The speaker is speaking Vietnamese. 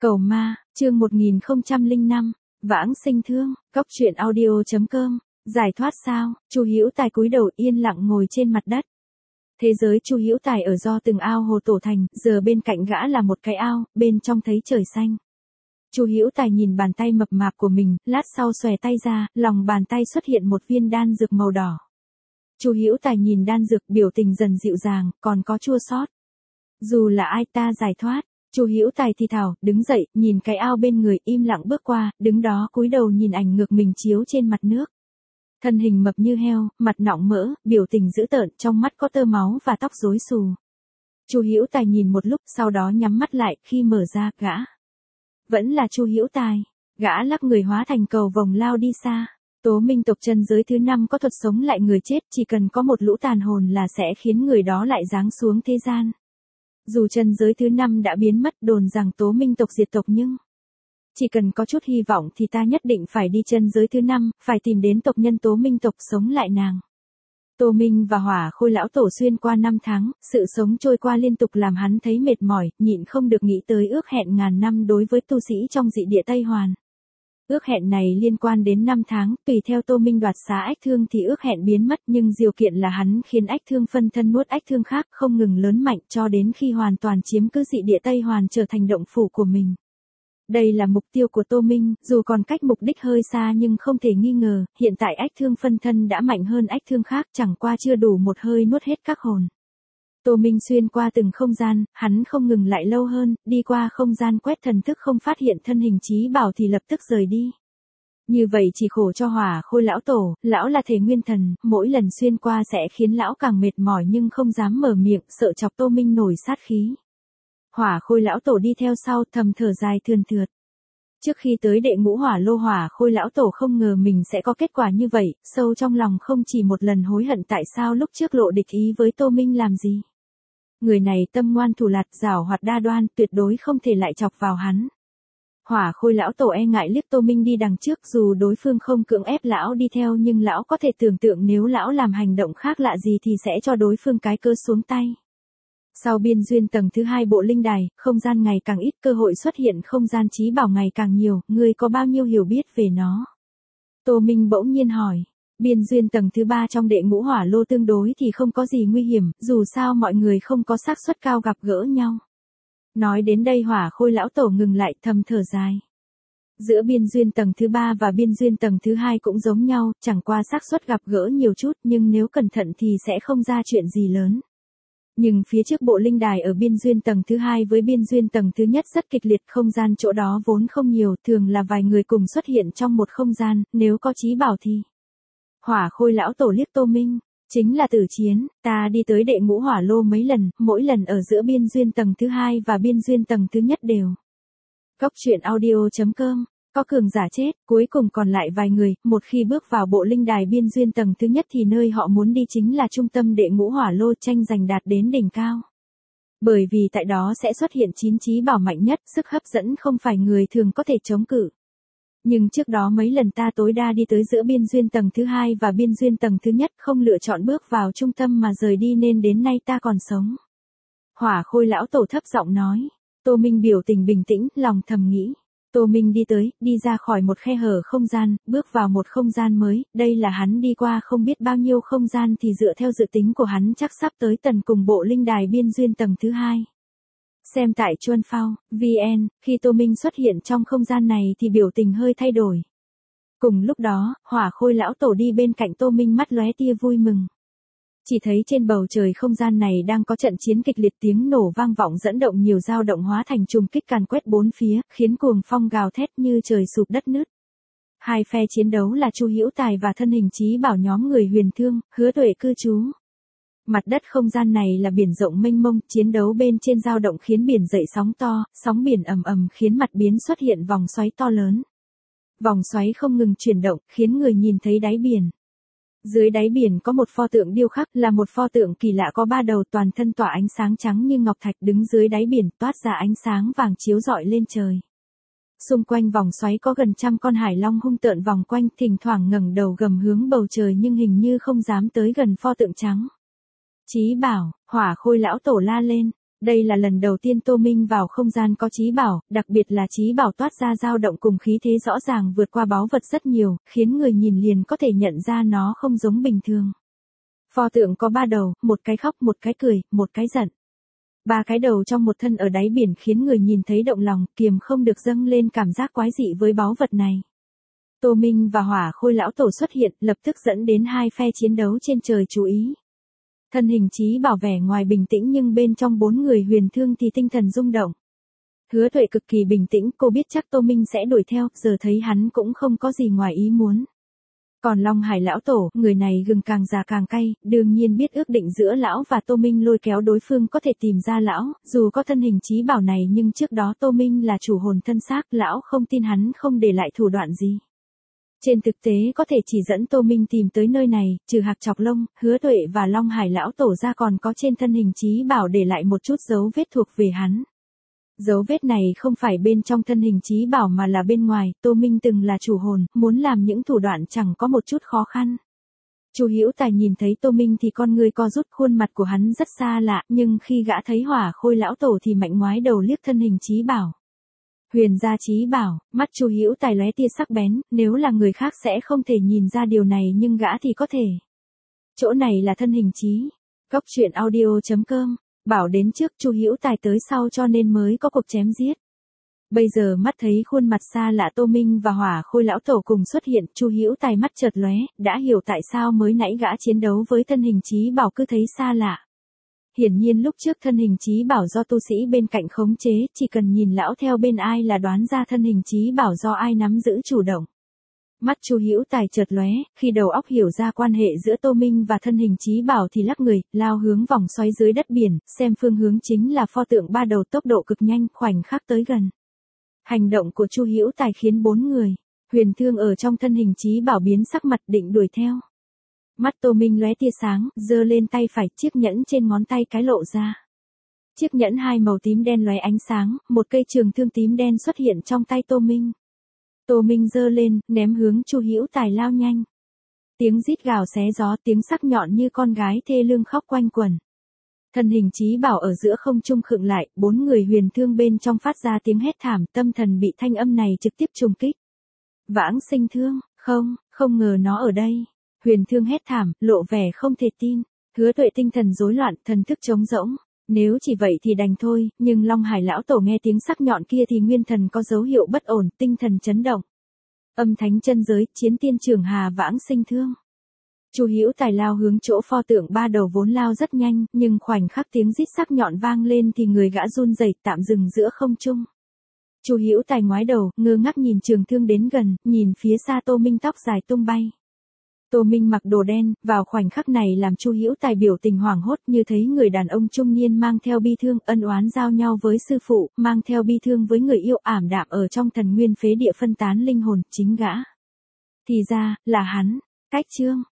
Cầu ma, chương 1005, vãng sinh thương, cóc truyện audio.com, giải thoát sao? Chu Hữu Tài cúi đầu yên lặng ngồi trên mặt đất. Thế giới Chu Hữu Tài ở do từng ao hồ tổ thành, giờ bên cạnh gã là một cái ao, bên trong thấy trời xanh. Chu Hữu Tài nhìn bàn tay mập mạp của mình, lát sau xòe tay ra, lòng bàn tay xuất hiện một viên đan dược màu đỏ. Chu Hữu Tài nhìn đan dược, biểu tình dần dịu dàng, còn có chua xót. Dù là ai ta giải thoát. Chu Hữu Tài thì thào, đứng dậy, nhìn cái ao bên người, im lặng bước qua, đứng đó cúi đầu nhìn ảnh ngược mình chiếu trên mặt nước. Thân hình mập như heo, mặt nọng mỡ, biểu tình dữ tợn, trong mắt có tơ máu và tóc rối xù. Chu Hữu Tài nhìn một lúc, sau đó nhắm mắt lại, khi mở ra, gã vẫn là Chu Hữu Tài. Gã lắc người hóa thành cầu vồng lao đi xa. Tố Minh tộc chân giới thứ 5 có thuật sống lại người chết, chỉ cần có một lũ tàn hồn là sẽ khiến người đó lại giáng xuống thế gian. Dù chân giới thứ 5 đã biến mất, đồn rằng Tố Minh tộc diệt tộc, nhưng chỉ cần có chút hy vọng thì ta nhất định phải đi chân giới thứ 5, phải tìm đến tộc nhân Tố Minh tộc sống lại nàng. Tô Minh và Hỏa Khôi lão tổ xuyên qua 5 tháng, sự sống trôi qua liên tục làm hắn thấy mệt mỏi, nhịn không được nghĩ tới ước hẹn ngàn năm đối với tu sĩ trong dị địa Tây Hoàn. Ước hẹn này liên quan đến 5 tháng, tùy theo Tô Minh đoạt xá ách thương thì ước hẹn biến mất, nhưng điều kiện là hắn khiến ách thương phân thân nuốt ách thương khác, không ngừng lớn mạnh cho đến khi hoàn toàn chiếm cứ dị địa Tây Hoàn trở thành động phủ của mình. Đây là mục tiêu của Tô Minh, dù còn cách mục đích hơi xa nhưng không thể nghi ngờ, hiện tại ách thương phân thân đã mạnh hơn ách thương khác, chẳng qua chưa đủ một hơi nuốt hết các hồn. Tô Minh xuyên qua từng không gian, hắn không ngừng lại lâu hơn, đi qua không gian quét thần thức không phát hiện thân hình Chí Bảo thì lập tức rời đi. Như vậy chỉ khổ cho Hỏa Khôi lão tổ, lão là thể nguyên thần, mỗi lần xuyên qua sẽ khiến lão càng mệt mỏi nhưng không dám mở miệng, sợ chọc Tô Minh nổi sát khí. Hỏa Khôi lão tổ đi theo sau, thầm thở dài thườn thượt. Trước khi tới đệ ngũ hỏa lô, Hỏa Khôi lão tổ không ngờ mình sẽ có kết quả như vậy, sâu trong lòng không chỉ một lần hối hận tại sao lúc trước lộ địch ý với Tô Minh làm gì. Người này tâm ngoan thủ lạt, giảo hoạt đa đoan, tuyệt đối không thể lại chọc vào hắn. Hỏa Khôi lão tổ e ngại liếc Tô Minh đi đằng trước, dù đối phương không cưỡng ép lão đi theo nhưng lão có thể tưởng tượng nếu lão làm hành động khác lạ gì thì sẽ cho đối phương cái cơ xuống tay. Sau biên duyên tầng thứ 2 bộ linh đài, không gian ngày càng ít, cơ hội xuất hiện không gian Chí Bảo ngày càng nhiều, ngươi có bao nhiêu hiểu biết về nó? Tô Minh bỗng nhiên hỏi. Biên duyên tầng thứ 3 trong đệ ngũ hỏa lô tương đối thì không có gì nguy hiểm, dù sao mọi người không có xác suất cao gặp gỡ nhau. Nói đến đây Hỏa Khôi lão tổ ngừng lại, thầm thở dài. Giữa biên duyên tầng thứ 3 và biên duyên tầng thứ 2 cũng giống nhau, chẳng qua xác suất gặp gỡ nhiều chút, nhưng nếu cẩn thận thì sẽ không ra chuyện gì lớn. Nhưng phía trước bộ linh đài ở biên duyên tầng thứ 2 với biên duyên tầng thứ nhất rất kịch liệt, không gian chỗ đó vốn không nhiều, thường là vài người cùng xuất hiện trong một không gian, nếu có Chí Bảo thì. Hỏa Khôi lão tổ liếc Tô Minh, chính là tử chiến, ta đi tới đệ ngũ hỏa lô mấy lần, mỗi lần ở giữa biên duyên tầng thứ 2 và biên duyên tầng thứ nhất đều. Cóc truyện audio.com, có cường giả chết, cuối cùng còn lại vài người, một khi bước vào bộ linh đài biên duyên tầng thứ nhất thì nơi họ muốn đi chính là trung tâm đệ ngũ hỏa lô, tranh giành đạt đến đỉnh cao. Bởi vì tại đó sẽ xuất hiện 9 Chí Bảo mạnh nhất, sức hấp dẫn không phải người thường có thể chống cự. Nhưng trước đó mấy lần ta tối đa đi tới giữa biên duyên tầng thứ 2 và biên duyên tầng thứ nhất, không lựa chọn bước vào trung tâm mà rời đi nên đến nay ta còn sống. Hỏa Khôi lão tổ thấp giọng nói. Tô Minh biểu tình bình tĩnh, lòng thầm nghĩ. Tô Minh đi tới, đi ra khỏi một khe hở không gian, bước vào một không gian mới, đây là hắn đi qua không biết bao nhiêu không gian thì dựa theo dự tính của hắn chắc sắp tới tận cùng bộ linh đài biên duyên tầng thứ 2. Xem tại Chuan Phao, VN, khi Tô Minh xuất hiện trong không gian này thì biểu tình hơi thay đổi. Cùng lúc đó, Hỏa Khôi lão tổ đi bên cạnh Tô Minh, mắt lóe tia vui mừng. Chỉ thấy trên bầu trời không gian này đang có trận chiến kịch liệt, tiếng nổ vang vọng dẫn động nhiều dao động hóa thành trùng kích càn quét bốn phía, khiến cuồng phong gào thét như trời sụp đất nứt. Hai phe chiến đấu là Chu Hữu Tài và thân hình Chí Bảo nhóm người Huyền Thương, Hứa Tuệ cư trú. Mặt đất không gian này là biển rộng mênh mông, chiến đấu bên trên dao động khiến biển dậy sóng to, sóng biển ầm ầm khiến mặt biển xuất hiện vòng xoáy to lớn. Vòng xoáy không ngừng chuyển động, khiến người nhìn thấy đáy biển. Dưới đáy biển có một pho tượng điêu khắc, là một pho tượng kỳ lạ có 3 đầu, toàn thân tỏa ánh sáng trắng như ngọc thạch, đứng dưới đáy biển, toát ra ánh sáng vàng chiếu rọi lên trời. Xung quanh vòng xoáy có gần 100 con hải long hung tợn vòng quanh, thỉnh thoảng ngẩng đầu gầm hướng bầu trời nhưng hình như không dám tới gần pho tượng trắng. Chí Bảo, Hỏa Khôi lão tổ la lên. Đây là lần đầu tiên Tô Minh vào không gian có trí bảo, đặc biệt là trí bảo toát ra dao động cùng khí thế rõ ràng vượt qua báu vật rất nhiều, khiến người nhìn liền có thể nhận ra nó không giống bình thường. Pho tượng có 3 đầu, một cái khóc, một cái cười, một cái giận. 3 cái đầu trong một thân ở đáy biển khiến người nhìn thấy động lòng, kiềm không được dâng lên cảm giác quái dị với báu vật này. Tô Minh và Hỏa Khôi lão tổ xuất hiện, lập tức dẫn đến hai phe chiến đấu trên trời chú ý. Thân hình trí bảo vẻ ngoài bình tĩnh nhưng bên trong 4 người Huyền Thương thì tinh thần rung động. Hứa Tuệ cực kỳ bình tĩnh, cô biết chắc Tô Minh sẽ đuổi theo, giờ thấy hắn cũng không có gì ngoài ý muốn. Còn Long Hải lão tổ, người này gừng càng già càng cay, đương nhiên biết ước định giữa lão và Tô Minh lôi kéo đối phương có thể tìm ra lão, dù có thân hình trí bảo này nhưng trước đó Tô Minh là chủ hồn thân xác, lão không tin hắn không để lại thủ đoạn gì. Trên thực tế có thể chỉ dẫn Tô Minh tìm tới nơi này, trừ Hạc Chọc Lông, Hứa Tuệ và Long Hải lão tổ ra còn có trên thân hình trí bảo để lại một chút dấu vết thuộc về hắn. Dấu vết này không phải bên trong thân hình trí bảo mà là bên ngoài, Tô Minh từng là chủ hồn, muốn làm những thủ đoạn chẳng có một chút khó khăn. Chu Hữu Tài nhìn thấy Tô Minh thì con người co rút, khuôn mặt của hắn rất xa lạ, nhưng khi gã thấy Hỏa Khôi lão tổ thì mạnh ngoái đầu liếc thân hình trí bảo. Huyền gia trí bảo, mắt Chu Hữu Tài lóe tia sắc bén, nếu là người khác sẽ không thể nhìn ra điều này nhưng gã thì có thể. Chỗ này là thân hình trí. Góc truyện audio.com, bảo đến trước Chu Hữu Tài tới sau cho nên mới có cuộc chém giết. Bây giờ mắt thấy khuôn mặt xa lạ Tô Minh và Hỏa Khôi lão tổ cùng xuất hiện, Chu Hữu Tài mắt chợt lóe, đã hiểu tại sao mới nãy gã chiến đấu với thân hình trí bảo cứ thấy xa lạ. Hiển nhiên lúc trước thân hình trí bảo do tu sĩ bên cạnh khống chế, chỉ cần nhìn lão theo bên ai là đoán ra thân hình trí bảo do ai nắm giữ chủ động. Mắt Chu Hữu Tài chợt lóe, khi đầu óc hiểu ra quan hệ giữa Tô Minh và thân hình trí bảo thì lắc người, lao hướng vòng xoáy dưới đất biển, xem phương hướng chính là pho tượng 3 đầu tốc độ cực nhanh, khoảnh khắc tới gần. Hành động của Chu Hữu Tài khiến 4 người Huyền Thương ở trong thân hình trí bảo biến sắc mặt định đuổi theo. Mắt Tô Minh lóe tia sáng, giơ lên tay phải, chiếc nhẫn trên ngón tay cái lộ ra. Chiếc nhẫn 2 màu tím đen lóe ánh sáng, một cây trường thương tím đen xuất hiện trong tay Tô Minh. Tô Minh giơ lên, ném hướng Chu Hữu Tài lao nhanh. Tiếng rít gào xé gió, tiếng sắc nhọn như con gái thê lương khóc quanh quẩn. Thân hình trí bảo ở giữa không trung khựng lại, 4 người Huyền Thương bên trong phát ra tiếng hét thảm, tâm thần bị thanh âm này trực tiếp trùng kích. Vãng Sinh Thương, không ngờ nó ở đây. Huyền Thương hét thảm, lộ vẻ không thể tin. Hứa Tuệ tinh thần rối loạn, thần thức trống rỗng. Nếu chỉ vậy thì đành thôi, nhưng Long Hải lão tổ nghe tiếng sắc nhọn kia thì nguyên thần có dấu hiệu bất ổn, tinh thần chấn động. Âm thánh chân giới, chiến tiên trường Hà Vãng Sinh Thương. Chu Hữu Tài lao hướng chỗ pho tượng 3 đầu vốn lao rất nhanh, nhưng khoảnh khắc tiếng rít sắc nhọn vang lên thì người gã run rẩy, tạm dừng giữa không trung. Chu Hữu Tài ngoái đầu, ngơ ngác nhìn trường thương đến gần, nhìn phía xa Tô Minh tóc dài tung bay. Tô Minh mặc đồ đen, vào khoảnh khắc này làm Chu Hữu Tài biểu tình hoảng hốt như thấy người đàn ông trung niên mang theo bi thương, ân oán giao nhau với sư phụ, mang theo bi thương với người yêu, ảm đạm ở trong thần nguyên phế địa phân tán linh hồn, chính gã. Thì ra, là hắn. Cách chương.